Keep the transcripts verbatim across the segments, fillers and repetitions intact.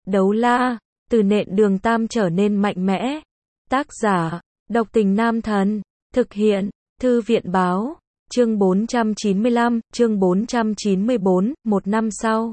Đấu la, từ nện đường tam trở nên mạnh mẽ. Tác giả, độc tình nam thần. Thực hiện, thư viện báo. Chương bốn trăm chín mươi lăm, chương bốn trăm chín mươi bốn, một năm sau.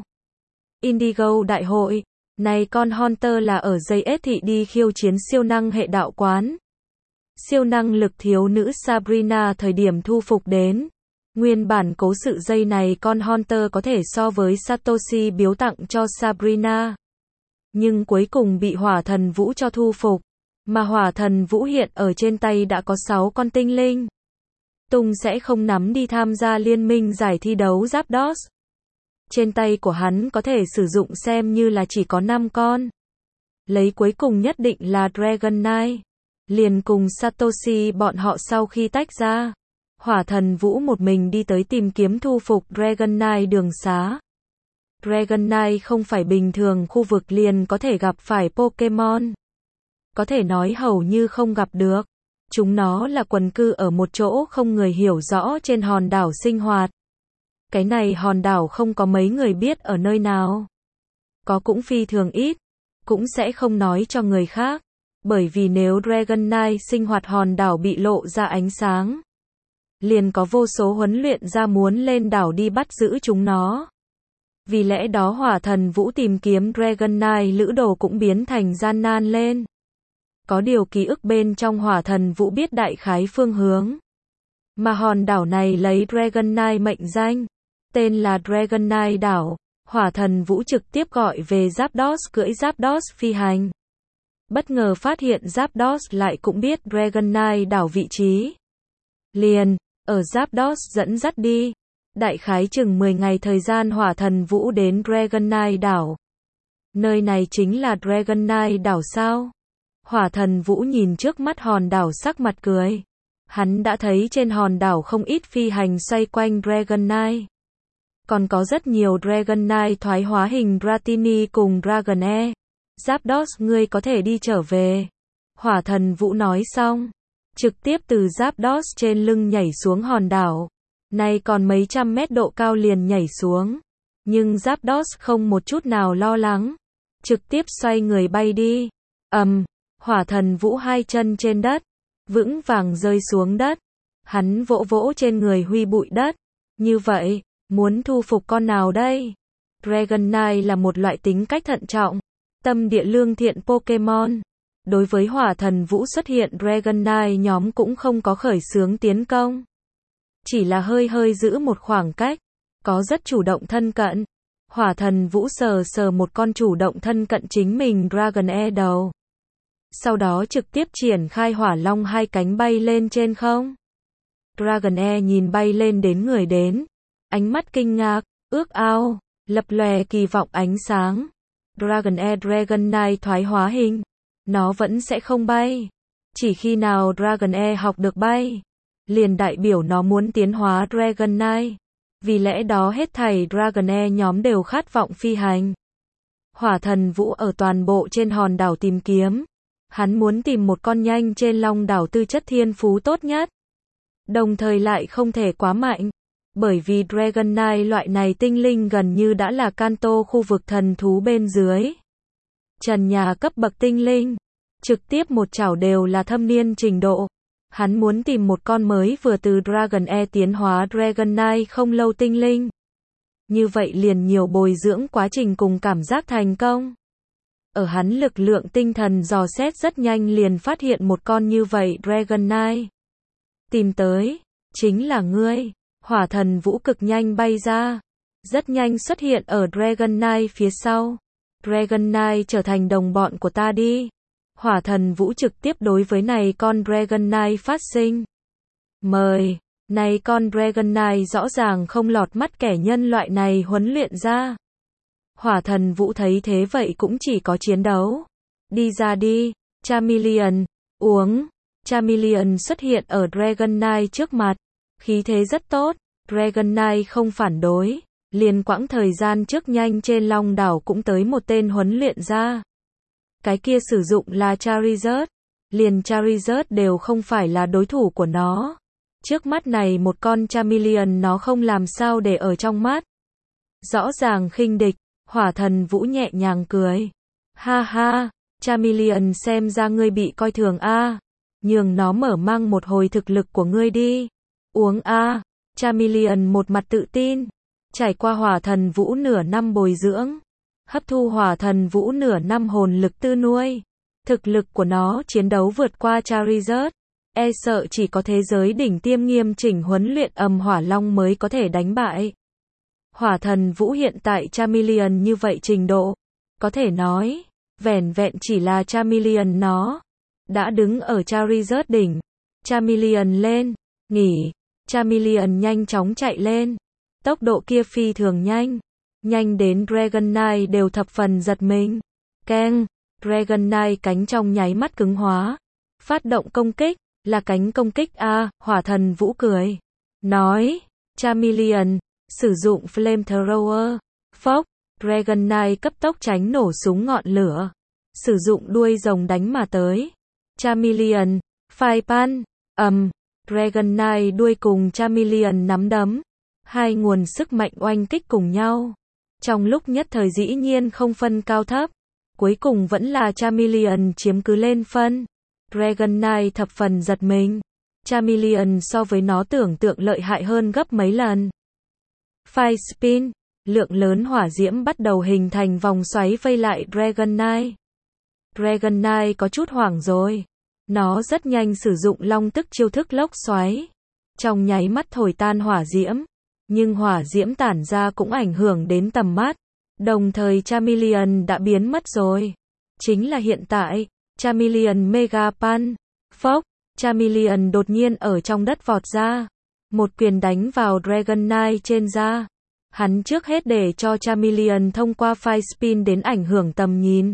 Indigo đại hội. Này con Hunter là ở dây ết thị đi khiêu chiến siêu năng hệ đạo quán. Siêu năng lực thiếu nữ Sabrina thời điểm thu phục đến. Nguyên bản cố sự dây này con Hunter có thể so với Satoshi biếu tặng cho Sabrina. Nhưng cuối cùng bị hỏa thần vũ cho thu phục. Mà hỏa thần vũ hiện ở trên tay đã có sáu con tinh linh. Tùng sẽ không nắm đi tham gia liên minh giải thi đấu Zapdos. Trên tay của hắn có thể sử dụng xem như là chỉ có năm con. Lấy cuối cùng nhất định là Dragon Knight. Liền cùng Satoshi bọn họ sau khi tách ra. Hỏa thần vũ một mình đi tới tìm kiếm thu phục Dragon Knight đường xá. Dragon Knight không phải bình thường khu vực liền có thể gặp phải Pokemon. Có thể nói hầu như không gặp được. Chúng nó là quần cư ở một chỗ không người hiểu rõ trên hòn đảo sinh hoạt. Cái này hòn đảo không có mấy người biết ở nơi nào. Có cũng phi thường ít. Cũng sẽ không nói cho người khác. Bởi vì nếu Dragon Knight sinh hoạt hòn đảo bị lộ ra ánh sáng. Liền có vô số huấn luyện ra muốn lên đảo đi bắt giữ chúng nó. Vì lẽ đó hỏa thần vũ tìm kiếm Dragon Knight lữ đồ cũng biến thành gian nan lên. Có điều ký ức bên trong hỏa thần vũ biết đại khái phương hướng. Mà hòn đảo này lấy Dragon Knight mệnh danh. Tên là Dragon Knight đảo. Hỏa thần vũ trực tiếp gọi về Zapdos cưỡi Zapdos phi hành. Bất ngờ phát hiện Zapdos lại cũng biết Dragon Knight đảo vị trí. Liền, ở Zapdos dẫn dắt đi. Đại khái chừng mười ngày thời gian hỏa thần vũ đến Dragon Knight đảo. Nơi này chính là Dragon Knight đảo sao? Hỏa thần vũ nhìn trước mắt hòn đảo sắc mặt cười. Hắn đã thấy trên hòn đảo không ít phi hành xoay quanh Dragon Knight. Còn có rất nhiều Dragon Knight thoái hóa hình Dratini cùng Dragonair. Zapdos ngươi có thể đi trở về. Hỏa thần vũ nói xong. Trực tiếp từ Zapdos trên lưng nhảy xuống hòn đảo. Nay còn mấy trăm mét độ cao liền nhảy xuống. Nhưng Zapdos không một chút nào lo lắng. Trực tiếp xoay người bay đi. Ầm, um, hỏa thần vũ hai chân trên đất. Vững vàng rơi xuống đất. Hắn vỗ vỗ trên người huy bụi đất. Như vậy, muốn thu phục con nào đây? Dragon Knight là một loại tính cách thận trọng. Tâm địa lương thiện Pokemon. Đối với hỏa thần vũ xuất hiện Dragon Knight nhóm cũng không có khởi xướng tiến công. Chỉ là hơi hơi giữ một khoảng cách. Có rất chủ động thân cận. Hỏa thần vũ sờ sờ một con chủ động thân cận chính mình Dragonair đầu. Sau đó trực tiếp triển khai hỏa long hai cánh bay lên trên không. Dragonair nhìn bay lên đến người đến. Ánh mắt kinh ngạc, ước ao, lập lòe kỳ vọng ánh sáng. Dragonair Dragon Knight thoái hóa hình. Nó vẫn sẽ không bay. Chỉ khi nào Dragonair học được bay. Liền đại biểu nó muốn tiến hóa Dragon Knight. Vì lẽ đó hết thảy Dragonair nhóm đều khát vọng phi hành. Hỏa thần vũ ở toàn bộ trên hòn đảo tìm kiếm. Hắn muốn tìm một con nhanh trên long đảo tư chất thiên phú tốt nhất. Đồng thời lại không thể quá mạnh. Bởi vì Dragon Knight loại này tinh linh gần như đã là Kanto khu vực thần thú bên dưới. Trần nhà cấp bậc tinh linh. Trực tiếp một chảo đều là thâm niên trình độ. Hắn muốn tìm một con mới vừa từ Dragonair tiến hóa Dragon Knight không lâu tinh linh. Như vậy liền nhiều bồi dưỡng quá trình cùng cảm giác thành công. Ở hắn lực lượng tinh thần dò xét rất nhanh liền phát hiện một con như vậy Dragon Knight. Tìm tới, chính là ngươi. Hỏa thần vũ cực nhanh bay ra. Rất nhanh xuất hiện ở Dragon Knight phía sau. Dragon Knight trở thành đồng bọn của ta đi. Hỏa thần vũ trực tiếp đối với này con Dragon Knight phát sinh. Mời, này con Dragon Knight rõ ràng không lọt mắt kẻ nhân loại này huấn luyện ra. Hỏa thần vũ thấy thế vậy cũng chỉ có chiến đấu. Đi ra đi, Charmeleon, uống. Charmeleon xuất hiện ở Dragon Knight trước mặt. Khí thế rất tốt, Dragon Knight không phản đối. Liền quãng thời gian trước nhanh trên long đảo cũng tới một tên huấn luyện ra. Cái kia sử dụng là Charizard. Liền Charizard đều không phải là đối thủ của nó. Trước mắt này một con Charmeleon nó không làm sao để ở trong mắt. Rõ ràng khinh địch, hỏa thần vũ nhẹ nhàng cười. Ha ha, Charmeleon xem ra ngươi bị coi thường a. Nhường nó mở mang một hồi thực lực của ngươi đi. Uống a. Charmeleon một mặt tự tin. Trải qua hỏa thần vũ nửa năm bồi dưỡng, hấp thu hỏa thần vũ nửa năm hồn lực tư nuôi, thực lực của nó chiến đấu vượt qua Charizard, e sợ chỉ có thế giới đỉnh tiêm nghiêm chỉnh huấn luyện âm hỏa long mới có thể đánh bại. Hỏa thần vũ hiện tại Charmeleon như vậy trình độ, có thể nói, vẻn vẹn chỉ là Charmeleon nó đã đứng ở Charizard đỉnh. Charmeleon lên, nghỉ. Charmeleon nhanh chóng chạy lên. Tốc độ kia phi thường nhanh, nhanh đến Dragonite đều thập phần giật mình. Keng, Dragonite cánh trong nháy mắt cứng hóa, phát động công kích, là cánh công kích a. Hỏa thần vũ cười, nói, Charmeleon, sử dụng Flamethrower. Phốc, Dragonite cấp tốc tránh nổ súng ngọn lửa, sử dụng đuôi rồng đánh mà tới. Charmeleon, phai pan, ầm, Dragonite đuôi cùng Charmeleon nắm đấm. Hai nguồn sức mạnh oanh kích cùng nhau. Trong lúc nhất thời dĩ nhiên không phân cao thấp. Cuối cùng vẫn là Charmeleon chiếm cứ lên phân. Dragonite thập phần giật mình. Charmeleon so với nó tưởng tượng lợi hại hơn gấp mấy lần. Fire Spin, lượng lớn hỏa diễm bắt đầu hình thành vòng xoáy vây lại Dragonite. Dragonite có chút hoảng rồi. Nó rất nhanh sử dụng long tức chiêu thức lốc xoáy. Trong nháy mắt thổi tan hỏa diễm. Nhưng hỏa diễm tản ra cũng ảnh hưởng đến tầm mắt. Đồng thời Charmeleon đã biến mất rồi. Chính là hiện tại, Charmeleon Mega Punch. Phốc, Charmeleon đột nhiên ở trong đất vọt ra. Một quyền đánh vào Dragonite trên da. Hắn trước hết để cho Charmeleon thông qua Fire Spin đến ảnh hưởng tầm nhìn.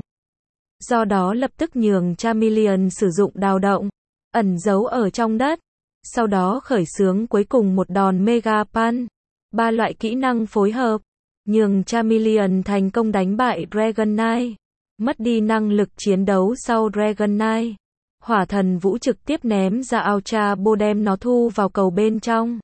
Do đó lập tức nhường Charmeleon sử dụng đào động, ẩn giấu ở trong đất. Sau đó khởi xướng cuối cùng một đòn Mega Punch. Ba loại kỹ năng phối hợp, nhường Charmeleon thành công đánh bại Dragonite. Mất đi năng lực chiến đấu sau Dragonite. Hỏa thần vũ trực tiếp ném ra Ultra Ball đem nó thu vào cầu bên trong.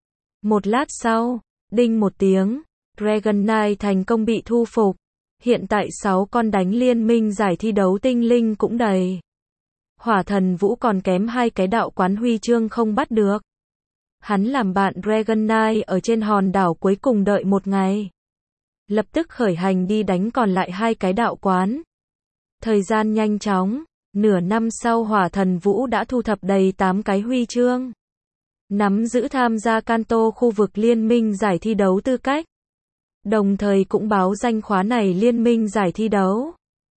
Một lát sau, đinh một tiếng, Dragonite thành công bị thu phục. Hiện tại sáu con đánh liên minh giải thi đấu tinh linh cũng đầy. Hỏa thần vũ còn kém hai cái đạo quán huy chương không bắt được. Hắn làm bạn Dragonite ở trên hòn đảo cuối cùng đợi một ngày. Lập tức khởi hành đi đánh còn lại hai cái đạo quán. Thời gian nhanh chóng, nửa năm sau hỏa thần vũ đã thu thập đầy tám cái huy chương. Nắm giữ tham gia Kanto khu vực liên minh giải thi đấu tư cách. Đồng thời cũng báo danh khóa này liên minh giải thi đấu.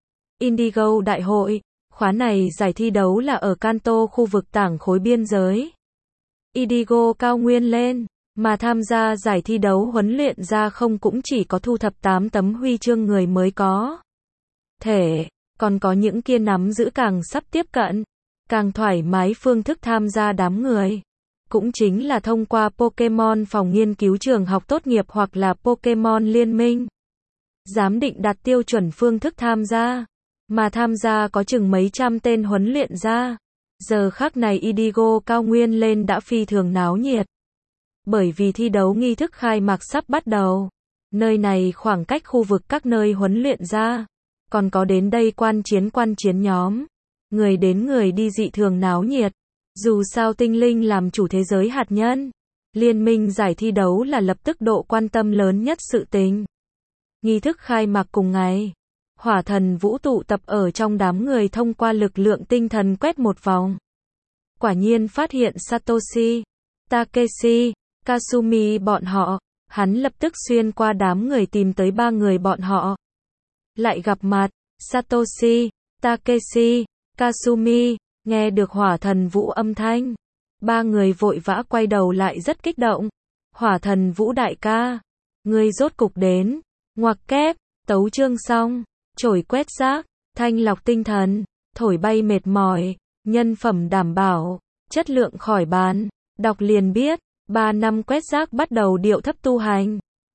Indigo đại hội, khóa này giải thi đấu là ở Kanto khu vực tảng khối biên giới. Indigo cao nguyên lên, mà tham gia giải thi đấu huấn luyện ra không cũng chỉ có thu thập tám tấm huy chương người mới có thể, còn có những kia nắm giữ càng sắp tiếp cận, càng thoải mái phương thức tham gia đám người. Cũng chính là thông qua Pokemon phòng nghiên cứu trường học tốt nghiệp hoặc là Pokemon liên minh. Giám định đạt tiêu chuẩn phương thức tham gia, mà tham gia có chừng mấy trăm tên huấn luyện ra. Giờ khắc này Indigo cao nguyên lên đã phi thường náo nhiệt. Bởi vì thi đấu nghi thức khai mạc sắp bắt đầu. Nơi này khoảng cách khu vực các nơi huấn luyện ra. Còn có đến đây quan chiến quan chiến nhóm. Người đến người đi dị thường náo nhiệt. Dù sao tinh linh làm chủ thế giới hạt nhân. Liên minh giải thi đấu là lập tức độ quan tâm lớn nhất sự tình. Nghi thức khai mạc cùng ngày. Hỏa thần vũ tụ tập ở trong đám người thông qua lực lượng tinh thần quét một vòng. Quả nhiên phát hiện Satoshi, Takeshi, Kasumi bọn họ. Hắn lập tức xuyên qua đám người tìm tới ba người bọn họ. Lại gặp mặt, Satoshi, Takeshi, Kasumi, nghe được hỏa thần vũ âm thanh. Ba người vội vã quay đầu lại rất kích động. Hỏa thần vũ đại ca, ngươi rốt cục đến. Ngoặc kép, tấu chương xong. Chổi quét rác, thanh lọc tinh thần, thổi bay mệt mỏi, nhân phẩm đảm bảo, chất lượng khỏi bàn. Đọc liền biết, ba năm quét rác bắt đầu điệu thấp tu hành.